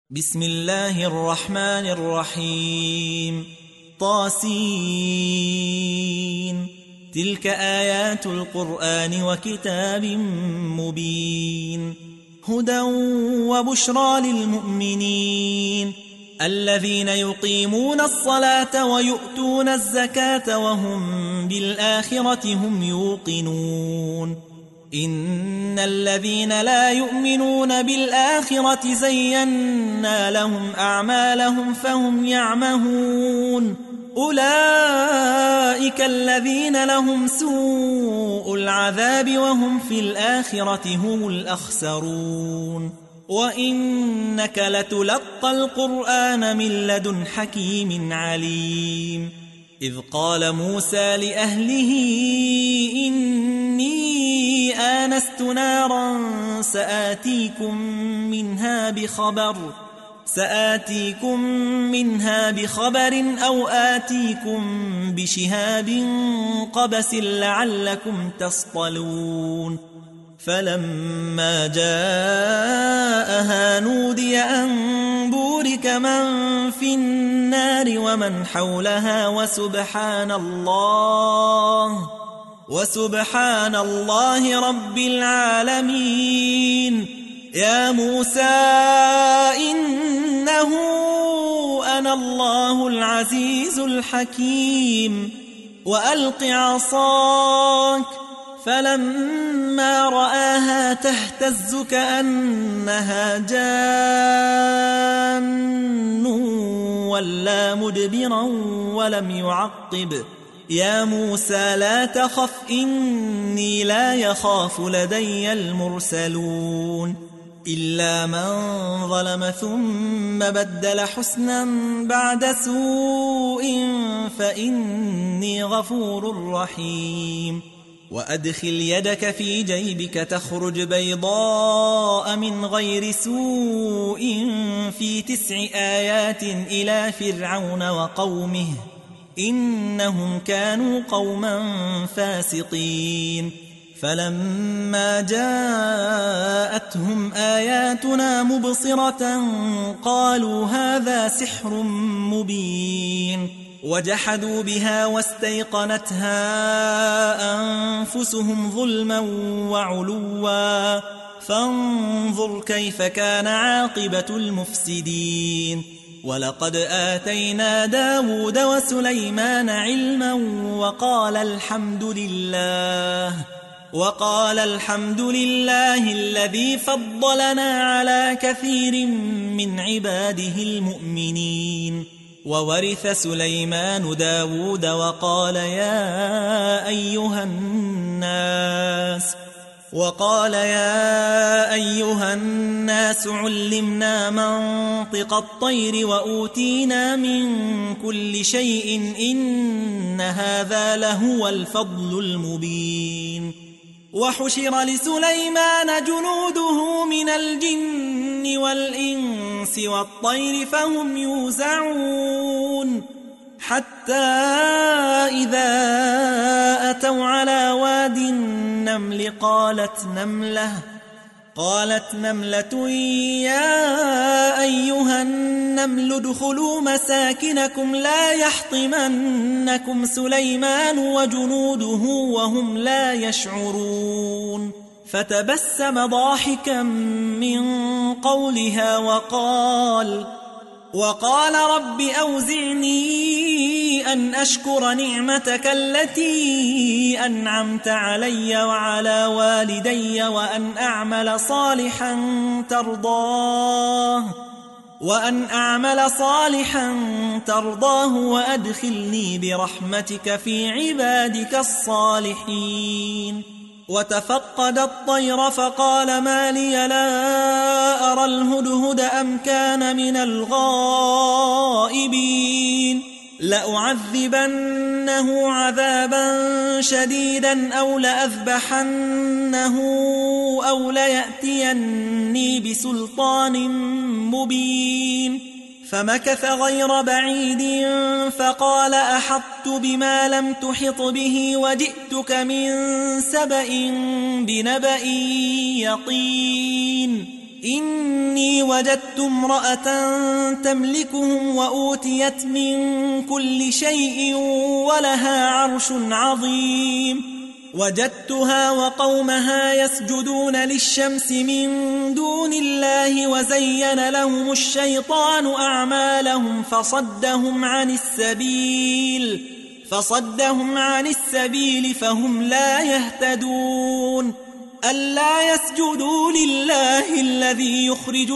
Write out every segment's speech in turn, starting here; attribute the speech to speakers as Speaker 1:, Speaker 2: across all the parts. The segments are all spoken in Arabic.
Speaker 1: بسم الله الرحمن الرحيم طاسين تلك آيات القرآن وكتاب مبين هدى وبشرى للمؤمنين الذين يقيمون الصلاة ويؤتون الزكاة وهم بالآخرة هم يوقنون إن الذين لا يؤمنون بالآخرة زينا لهم أعمالهم فهم يعمهون أولئك الذين لهم سوء العذاب وهم في الآخرة هم الأخسرون وإنك لتلقى القرآن من لدن حكيم عليم إذ قال موسى لأهله إني آنست نارا سآتيكم منها بخبر أو آتيكم بشهاب قبس لعلكم تصطلون فلما جاءها نودي أن بورك من في النار ومن حولها وسبحان الله رب العالمين يا موسى إنه أنا الله العزيز الحكيم وألق عصاك فلما رآها تهتز كأنها جان ولا مدبرا ولم يعقب يا موسى لا تخف إني لا يخاف لدي المرسلون إلا من ظلم ثم بدل حسنا بعد سوء فإني غفور رحيم وأدخل يدك في جيبك تخرج بيضاء من غير سوء في 9 آيات إلى فرعون وقومه إنهم كانوا قوما فاسقين فلما جاءتهم آياتنا مبصرة قالوا هذا سحر مبين وجحدوا بها واستيقنتها أنفسهم ظلما وعلوا فانظر كيف كان عاقبة المفسدين ولقد آتينا داود وسليمان علما وقال الحمد لله الذي فضلنا على كثير من عباده المؤمنين وورث سليمان داود وقال يا أيها الناس علمنا منطق الطير وأوتينا من كل شيء إن هذا لهو الفضل المبين وحشر لسليمان جنوده من الجن والإنس والطير فهم يوزعون حتى إذا أتوا على واد النمل قالت نملة يا أيها النمل ادخلوا مساكنكم لا يحطمنكم سليمان وجنوده وهم لا يشعرون فتبسم ضاحكا من قولها وقال رب أوزعني أن أشكر نعمتك التي أنعمت علي وعلى والدي وأن أعمل صالحا ترضاه وأدخلني برحمتك في عبادك الصالحين وتفقد الطير فقال ما لي لا أرى الهدهد أم كان من الغائبين لأعذبنه عذابا شديدا أو لأذبحنه أو ليأتيني بسلطان مبين فمكث غير بعيد فقال أحطت بما لم تحط به وجئتك من سبأ بنبأ يقين إني وجدت امرأة تملكهم وأوتيت من كل شيء ولها عرش عظيم وجدتها وقومها يسجدون للشمس من دون الله وزين لهم الشيطان أعمالهم فصدهم عن السبيل فهم لا يهتدون ألا يسجدوا لله الذي يخرج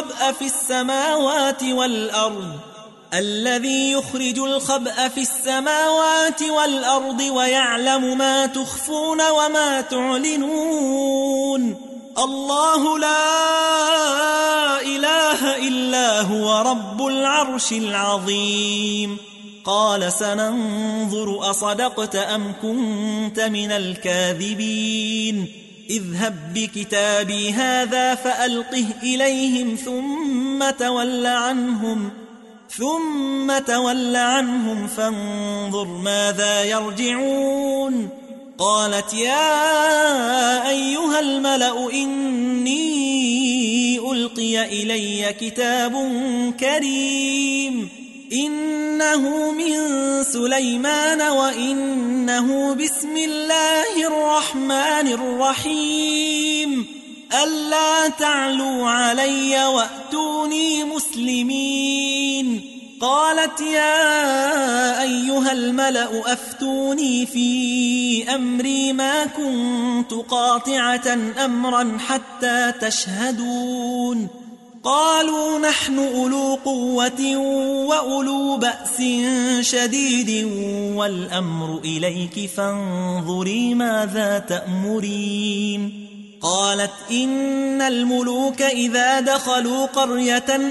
Speaker 1: الخبأ في السماوات والأرض ويعلم ما تخفون وما تعلنون الله لا إله إلا هو رب العرش العظيم قال سننظر أصدقت أم كنت من الكاذبين اذهب بكتابي هذا فألقه إليهم ثم تول عنهم فانظر ماذا يرجعون قالت يا أيها الملأ إني ألقي إلي كتاب كريم إنه من سليمان وإنه بسم الله الرحمن الرحيم ألا تعلوا علي وأتوني مسلمين قالت يا أيها الملأ أفتوني في أمري ما كنت قاطعة أمرا حتى تشهدون قالوا نحن أولو قوة وأولو بأس شديد والأمر إليك فانظري ماذا تأمرين قالت إن الملوك إذا دخلوا قرية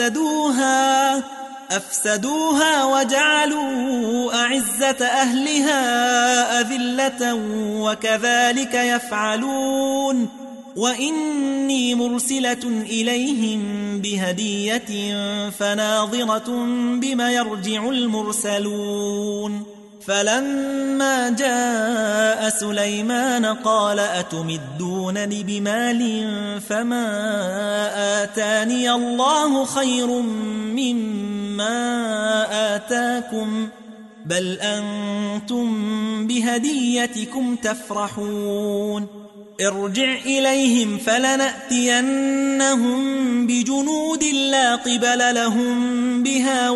Speaker 1: أفسدوها وجعلوا أعزة أهلها أذلة وكذلك يفعلون وإني مرسلة إليهم بهدية فناظرة بما يرجع المرسلون فلما جاء سليمان قال أتمدونني بمال فما آتاني الله خير مما آتاكم بل أنتم بهديتكم تفرحون ارجع إليهم فلنأتينهم بجنود لا قبل لهم بها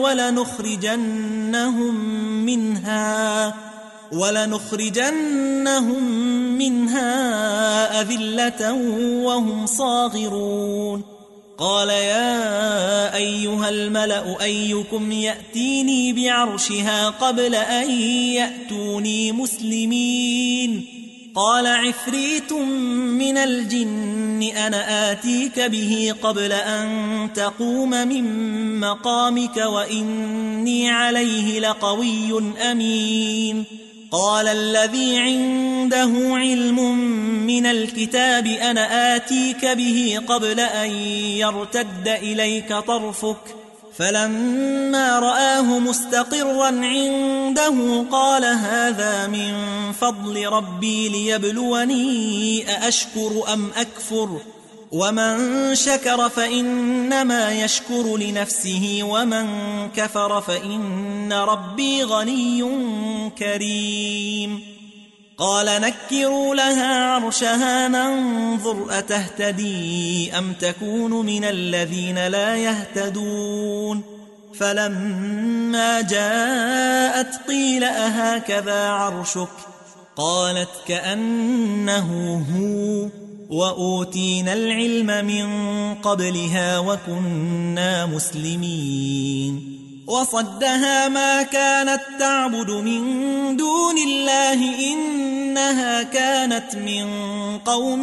Speaker 1: ولنخرجنهم منها أذلة وهم صاغرون قال يا أيها الملأ أيكم يأتيني بعرشها قبل أن يأتوني مسلمين قال عفريت من الجن أنا آتيك به قبل أن تقوم من مقامك وإني عليه لقوي أمين قال الذي عنده علم من الكتاب أنا آتيك به قبل أن يرتد إليك طرفك فلما رآه مستقرا عنده قال هذا من فضل ربي ليبلوني أأشكر أم أكفر ومن شكر فإنما يشكر لنفسه ومن كفر فإن ربي غني كريم قال نكروا لها عرشها ننظر أتهتدي أم تكون من الذين لا يهتدون فلما جاءت قيل أهكذا عرشك قالت كأنه هو وأوتينا العلم من قبلها وكنا مسلمين وصدها ما كانت تعبد من دون الله إنها كانت من قوم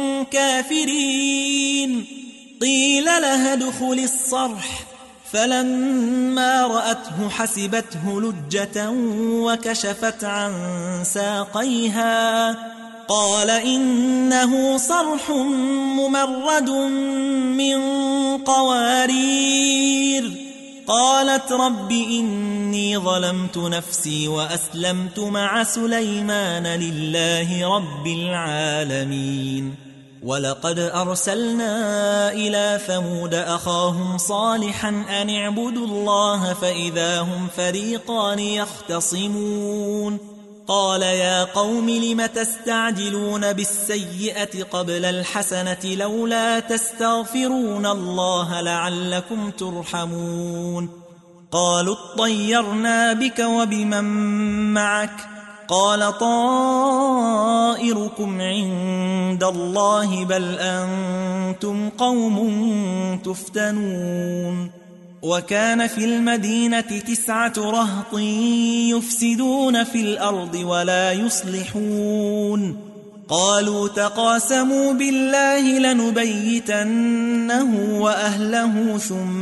Speaker 1: كافرين قيل لها ادخل الصرح فلما رأته حسبته لجة وكشفت عن ساقيها قال إنه صرح ممرد من قوارير قالت رب إني ظلمت نفسي وأسلمت مع سليمان لله رب العالمين ولقد أرسلنا إلى ثمود أخاهم صالحا أن اعبدوا الله فإذا هم فريقان يختصمون قال يا قوم لم تستعجلون بالسيئة قبل الحسنة لولا تستغفرون الله لعلكم ترحمون قالوا اطيرنا بك وبمن معك قال طائركم عند الله بل أنتم قوم تفتنون وكان في المدينة 9 رهط يفسدون في الأرض ولا يصلحون قالوا تقاسموا بالله لنبيتنه وأهله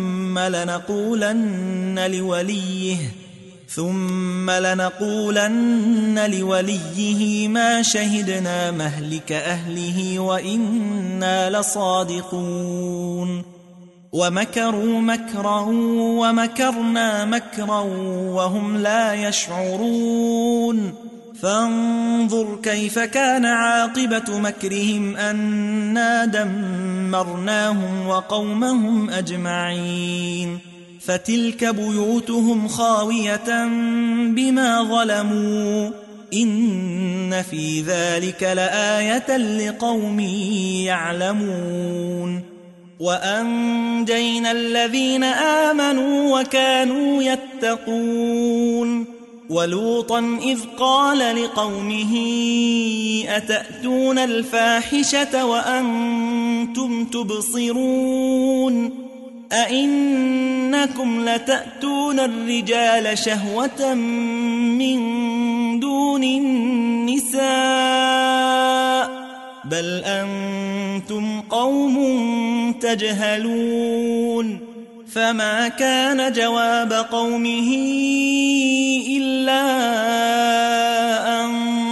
Speaker 1: ثم لنقولن لوليه ما شهدنا مهلك أهله وإنا لصادقون ومكروا مكرا ومكرنا مكرا وهم لا يشعرون فانظر كيف كان عاقبة مكرهم أنا دمرناهم وقومهم أجمعين فتلك بيوتهم خاوية بما ظلموا إن في ذلك لآية لقوم يعلمون وأنجينا الذين آمنوا وكانوا يتقون ولوطا إذ قال لقومه أتأتون الفاحشة وأنتم تبصرون أئنكم لتأتون الرجال شهوة من دون النساء بل أنتم قوم تجهلون فما كان جواب قومه إلا أن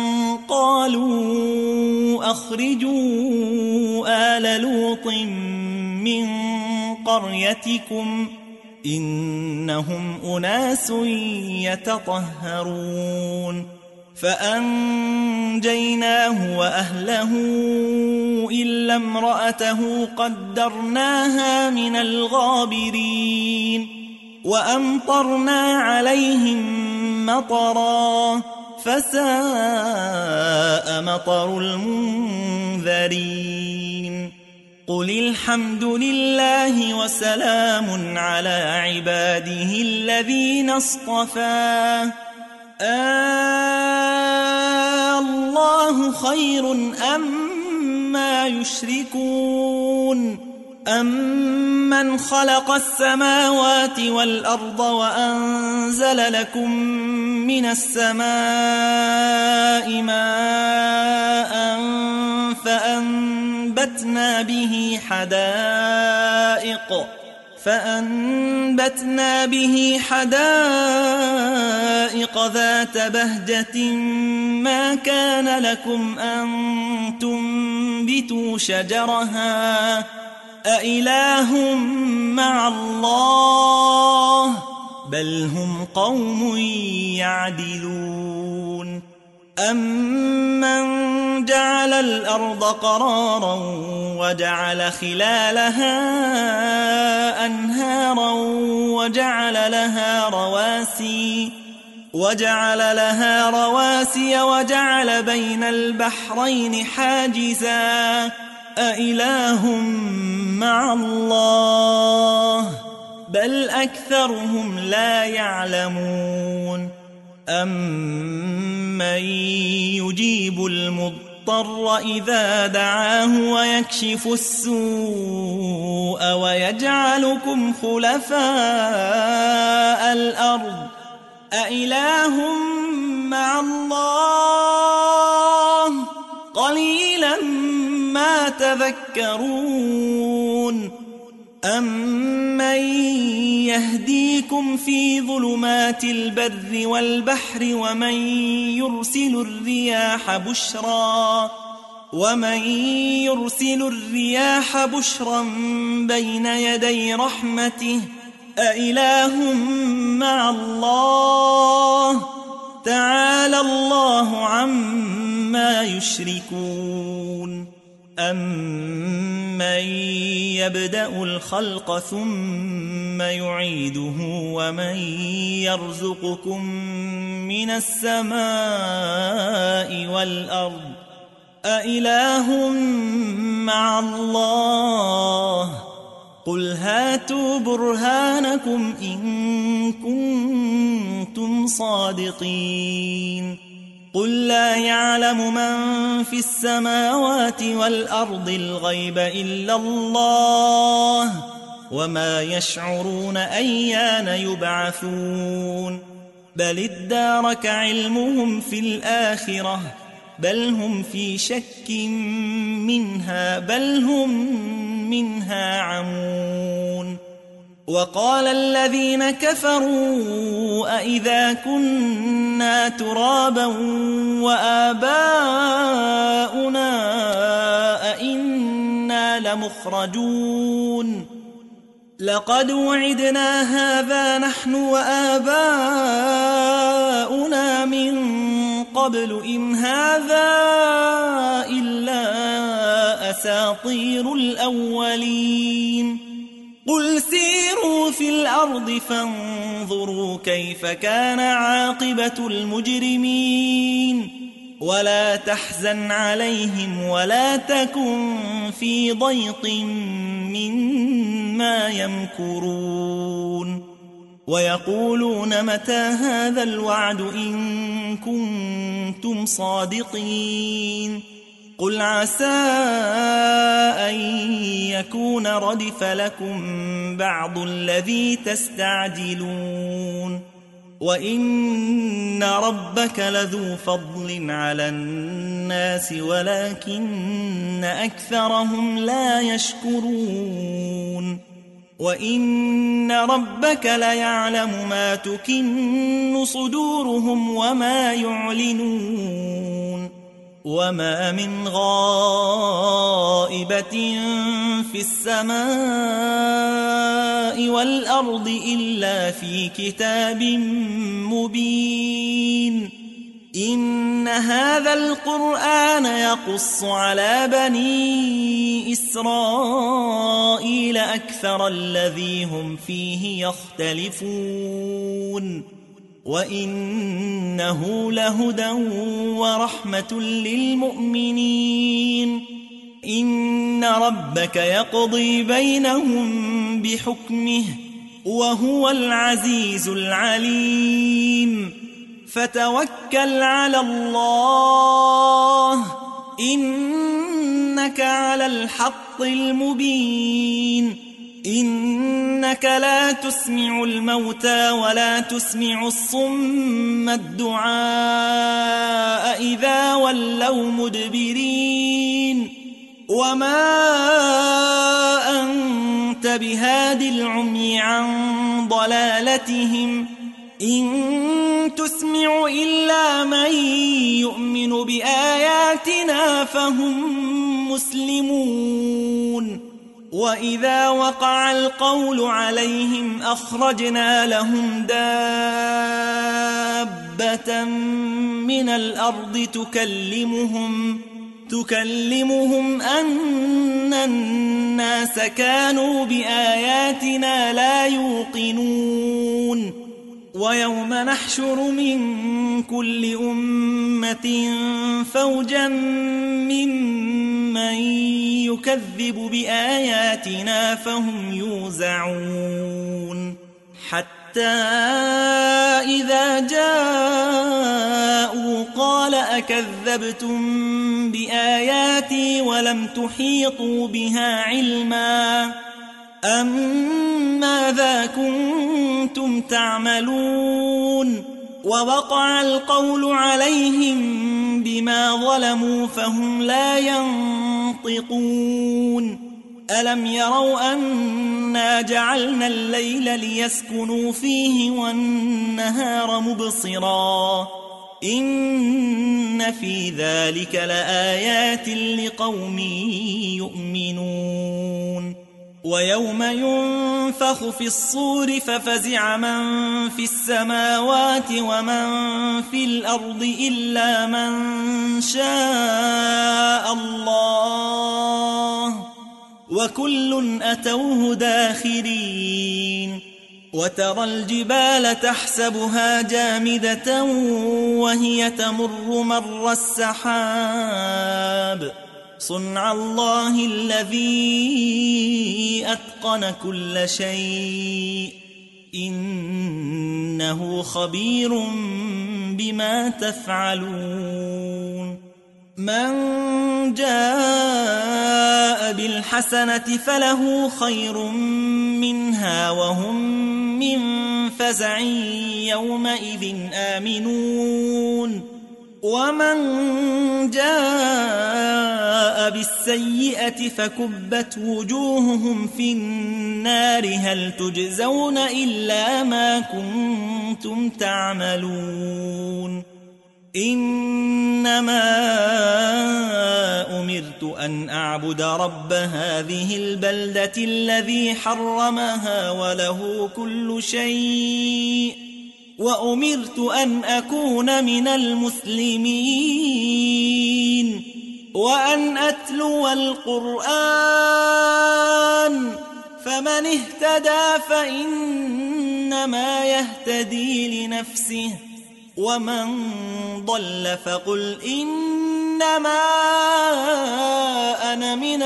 Speaker 1: قالوا أخرجوا آل لوط من قريتكم إنهم أناس يتطهرون فأنجيناه وأهله إلا امرأته قدرناها من الغابرين وأمطرنا عليهم مطرا فساء مطر المنذرين قل الحمد لله وسلام على عباده الذين اصطفى الله خير أما يشركون أمن خلق السماوات والأرض وأنزل لكم من السماء ماء فأنبتنا به حدائق ذات بهجة ما كان لكم أن تنبتوا شجرها أإله مع الله بل هم قوم يعدلون أمن جعل الأرض قرارا وجعل خلالها أنهارا وجعل لها رواسي وجعل بين البحرين حاجزا أإله مع الله بل أكثرهم لا يعلمون أمن يجيب المضطر إذا دعاه ويكشف السوء ويجعلكم خلفاء الأرض أإله مع الله قليلا ما تذكرون أمن يهديكم في ظلمات البر والبحر ومن يرسل الرياح بشرا بين يدي رحمته أإله مع الله تعالى الله عما يشركون أَمَّن يَبْدَأُ الْخَلْقَ ثُمَّ يُعِيدُهُ وَمَن يَرْزُقُكُم مِّنَ السَّمَاءِ وَالْأَرْضِ أَإِلَٰهٌ مَّعَ اللَّهِ قُلْ هَاتُوا بُرْهَانَكُمْ إِن كُنتُمْ صَادِقِينَ قُل لَّا يَعْلَمُ مَن فِي السَّمَاوَاتِ وَالْأَرْضِ الْغَيْبَ إِلَّا اللَّهُ وَمَا يَشْعُرُونَ أَيَّانَ يُبْعَثُونَ بَلِ ادَّارَكَ عِلْمُهُمْ فِي الْآخِرَةِ بَلْ هُمْ فِي شَكٍّ مِّنْهَا بَلْ هُمْ مِنْهَا عَمُونَ وَقَالَ الَّذِينَ كَفَرُوا أَإِذَا كُنَّا تُرَابًا وَآبَاؤُنَا أَإِنَّا لَمُخْرَجُونَ لَقَدْ وُعِدْنَا هَذَا نَحْنُ وَآبَاؤُنَا مِنْ قَبْلُ إِنْ هَذَا إِلَّا أَسَاطِيرُ الْأَوَّلِينَ قُلْ سِيرُوا فِي الْأَرْضِ فَانظُرُوا كَيْفَ كَانَ عَاقِبَةُ الْمُجْرِمِينَ وَلَا تَحْزَنْ عَلَيْهِمْ وَلَا تَكُنْ فِي ضَيْقٍ مِّمَّا يَمْكُرُونَ وَيَقُولُونَ مَتَى هَذَا الْوَعْدُ إِن كُنتُمْ صَادِقِينَ قُلْ عَسَىٰ أَن يَكُونَ رَدِفَ لَكُم بَعْضُ الَّذِي تَسْتَعْجِلُونَ وَإِنَّ رَبَّكَ لَذُو فَضْلٍ عَلَى النَّاسِ وَلَكِنَّ أَكْثَرَهُمْ لَا يَشْكُرُونَ وَإِنَّ رَبَّكَ لَيَعْلَمُ مَا تُكِنُّ صُدُورُهُمْ وَمَا يُعْلِنُونَ وَمَا مِنْ غَائِبَةٍ فِي السَّمَاءِ وَالْأَرْضِ إِلَّا فِي كِتَابٍ مُبِينٍ إِنَّ هَذَا الْقُرْآنَ يَقُصُّ عَلَى بَنِي إِسْرَائِيلَ أَكْثَرَ الَّذِي هُمْ فِيهِ يَخْتَلِفُونَ وَإِنَّهُ لَهُدًى وَرَحْمَةٌ لِّلْمُؤْمِنِينَ إِنَّ رَبَّكَ يَقْضِي بَيْنَهُم بِحُكْمِهِ وَهُوَ الْعَزِيزُ الْعَلِيمُ فَتَوَكَّلْ عَلَى اللَّهِ إِنَّكَ عَلَى الْحَقِّ الْمُبِينِ إِنَّكَ لا تسمع الموتى ولا تسمع الصم الدعاء إذا ولوا مدبرين وما أنت بهاد العمي عن ضلالتهم إن تسمع إلا من يؤمن بآياتنا فهم مسلمون وَإِذَا وَقَعَ الْقَوْلُ عَلَيْهِمْ أَخْرَجْنَا لَهُمْ دَابَّةً مِّنَ الْأَرْضِ تُكَلِّمُهُمْ أَنَّ النَّاسَ كَانُوا بِآيَاتِنَا لَا يُوقِنُونَ وَيَوْمَ نَحْشُرُ مِنْ كُلِّ أُمَّةٍ فَوْجًا مِّمَّن يُكَذِّبُ بِآيَاتِنَا فَهُمْ يُوزَعُونَ حَتَّى إِذَا جَاءُوا قَالَ أَكَذَّبْتُم بِآيَاتِي وَلَمْ تُحِيطُوا بِهَا عِلْمًا أَمْ ماذا كنتم تعملون ووقع القول عليهم بما ظلموا فهم لا ينطقون ألم يروا أنا جعلنا الليل ليسكنوا فيه والنهار مبصرا إن في ذلك لآيات لقوم يؤمنون ويوم ينفخ في الصور ففزع من في السماوات ومن في الأرض إلا من شاء الله وكل أتوه داخرين وترى الجبال تحسبها جامدة وهي تمر مر السحاب صنع الله الذي أتقن كل شيء إنه خبير بما تفعلون من جاء بالحسنة فله خير منها وهم من فزع يومئذ آمنون ومن جاء بالسيئة فكبت وجوههم في النار هل تجزون إلا ما كنتم تعملون إنما أمرت أن أعبد رب هذه البلدة الذي حرمها وله كل شيء وأمرت أن أكون من المسلمين وأن أتلو القرآن فمن اهتدى فإنما يهتدي لنفسه ومن ضل فقل إنما أنا من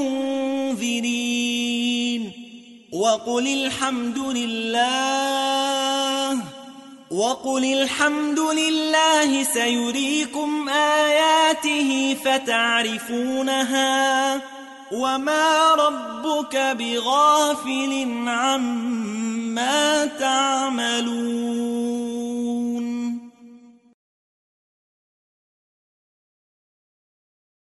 Speaker 1: المنذرين وقل الحمد لله سيريكم آياته فتعرفونها وما ربك بغافل عما تعملون